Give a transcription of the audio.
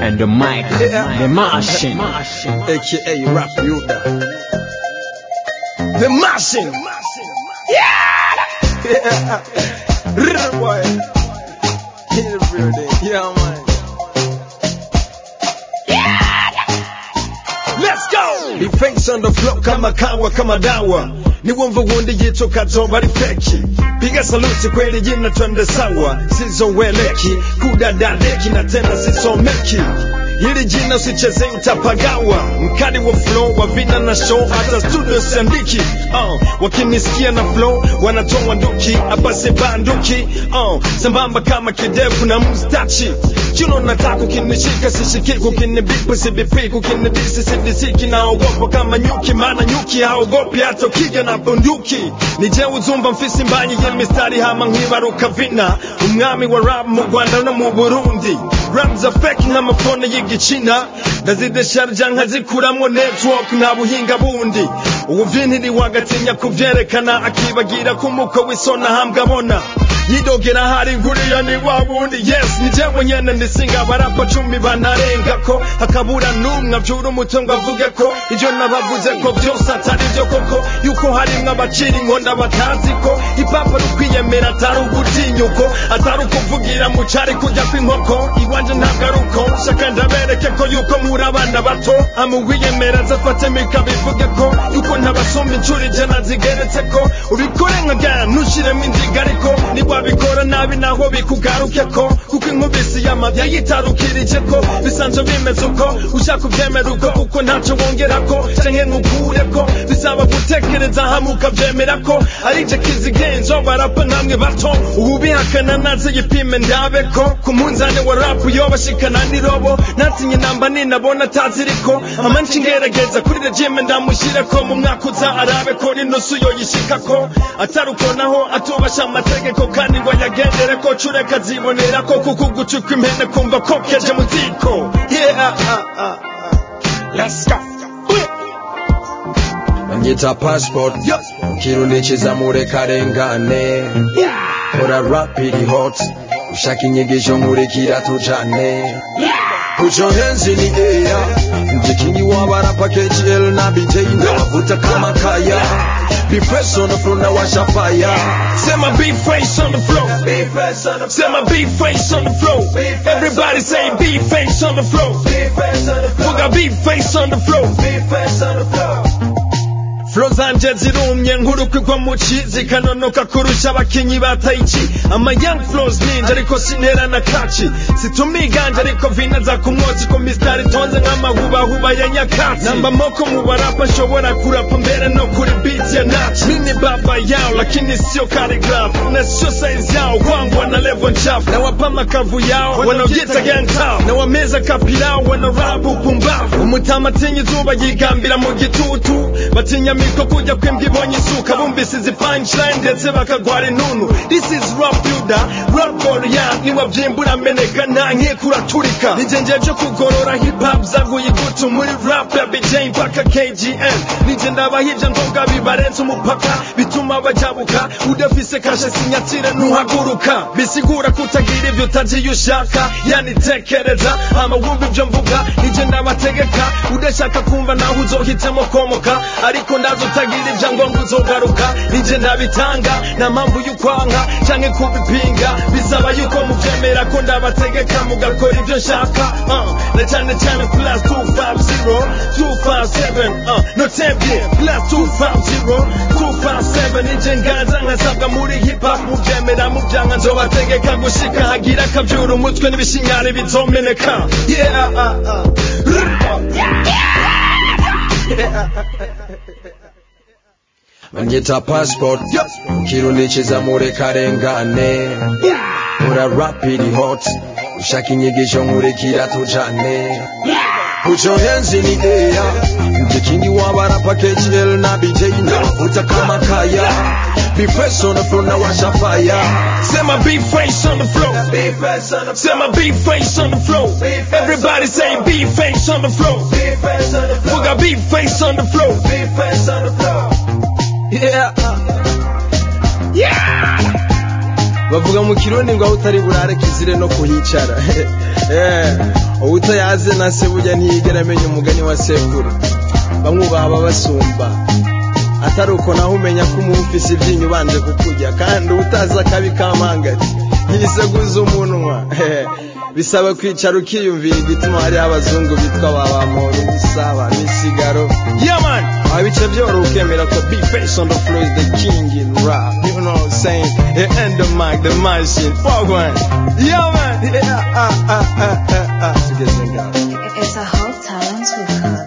and the mic, the Martian, aka Rap Yoda, the Martian. Yeah, boy, in the building, yeah man. Let's go. He face on the floor, kama kawa kama dawa. Ni wumva wundi yitoka zoba rifeki. Piga saluti kweli jina twende sawa. Sizo weleki, kudadadeki na tena sisomeki. Hili jina usicheze utapagawa. Mkali wa flow, wa vina na show, hata studio siandiki. Wakinisikia na flow, wanatoa nduki, hapa si banduki. Sambamba kama kidevu na mustachi. Juno nataka ukinishika sishikiki, ukinibipu sibipi, ukinidisi sidisiki, naogopa kama nyuki, maana nyuki haogopi hata ukija na bunduki. Nije uzumba mfisi mbanyi ye mistari hama nkibaruka vina. Umwami wa rap mu Rwanda no mu Burundi. Rap za fake nk'amafone y'igicina, ndazidesharja nkazikuramwo network nta buhinga bundi. Ubuvintiri wagatinya kuvyerekana, akibagira kumuko wisona hambwabona. Yidogera hari nkuriya ni wabundi. Yes, nijewe nyene ndisinga abarapa 10 banarengako, hakabura numwe avyura umutongo avuge ko ivyo nabavuze ko vyose atari vyo koko, yuko harimwo abacira inkonda bataziko ipapa rukwiyemera atari ugutinyuko, atari ukuvugira mu cari kujya kw'inkoko. Iwanje ntabwo ari uko, shaka ndabereke ko yuko muri abana bato, amuwiyemera azafate mikabivuge ko yuko ntabasumba incuro ijana zigeretse ko. Ubikore nkagana ntushiremo inziga, ariko wabikora nabi naho bikugarukeko, kuko inkubisi y'amabya yitarukirije ko bisanzwe bimeze uko. Ushaka uvyemera uko kuko ntaco wongerako canke nkukureko, bisaba gutekereza hamwe ukavyemera ko arije kizigenzo barapa nkamwe bato. Ubihakana naze yipime ndabeko, ku munzane wa rap yobashikana n'irobo, natinye namba ninabona taziriko. Amanci ngerageza kuri regime ndamushireko, mu mwaka uza arabe ko n'inusu yoyishikako, ataruko naho atubasha amategeko kandi ngo yagendere ko cureka zibonera ko kuko gucuka impene kumva ko keje muziko. Yeah, let's go. Banyita passport, Kirundi chiza mureka rengane. Kora rap iri hot, ushaka inyigisho nkurikira tujane. Put your hands in the air, mjikingi wabarapa KGL na BJ na wavuta kama kaya. Be fresh on the floor, now watch a fire. Say my be face on the floor. Say my be face on the floor. Everybody say be face on the floor. We got be face on the floor. Flow zanje zirumye nkurukigwa muci, zikanonoka kurusha abakinyi ba taichi. Ama young flows ninja ariko sinera na kachi, situmiganje ariko vina za kumwozi ko mistari tonze nk'amahubahuba ya nyakatsi. Namba moko mu barapa nshobora kurapa mbere no kuri beat ya nachi. Mini baba yao lakini sio calligraph, na sio size yao kwangu wana level nchafu. Na wapa makavu yao wanavyita gang town, na wameza kapilao wana rap upumbavu. Umutama tinyi zuba yigambira mu gitutu, batinya miko kujya kwimbwa ibonye isuka, bumvise izi punchline ndetse bakagwara inunu. This is rap Yuda, rap Goliath, niwa vyimbura meneka nta nkekura turika. Nije njeje kugorora hip hop zaguye igutu muri rap ya BJ mpaka KGN. Nije ndabahivya nzoga bibarenze umupaka, bituma bajabuka udafise kashe sinyatire ntuhaguruka. Bisigura kutagira ivyo utagiye ushaka, yani tekereza ama wumva ivyo mvuga. Nije ndabategeka udashaka kumva naho uzohitemo komoka, ariko ndazo utagira ivyangombwa uzogaruka. Nije ndabitanga na mpamvu y'ukwanka canke kubipinga, bisaba yuko muvyemera ko ndabategeka mugakora ivyo nshaka. Na cane cane plus 250 257 no tempi plus 250 257. Nije nganza nkasabwa muri hip hop, muvyemera muvyanka nzobategeka gushika hagira akavyura umutwe n'ibishinyari bizomeneka. Banyita passport, Kirundi chiza mureka rengane. Kora rap iri hot, ushaka inyigisho nkurikira tujane. Put your hands in the air, mjikingi wabarapa KGL na BJ na wavuta kama kaya. Be fresh on the floor, now watch a fire. Say my be face on the floor. Say my be face on the floor. Everybody say be face on the floor. We got be face on the floor. Yeah. bavuga mu kirundi ngo aho utari burare kizire no kuhicara utayaze na se burya ntiyigera amenya umugani wa sekuru bamwubaha babasumba atari uko naho umenya ko umufise ibyinyo ubanje kukurya kandi utazi akabi kamangati yiseguza umunwa bisaba kwicara ukiyumvira igituma hari abazungu bitwa babamora ubusaba misigaro yeah man abice byoro ukemera ko be face on the floor is the king in rap you know what I'm saying and the mic the machine fuck one yeah man It's a whole talent with God.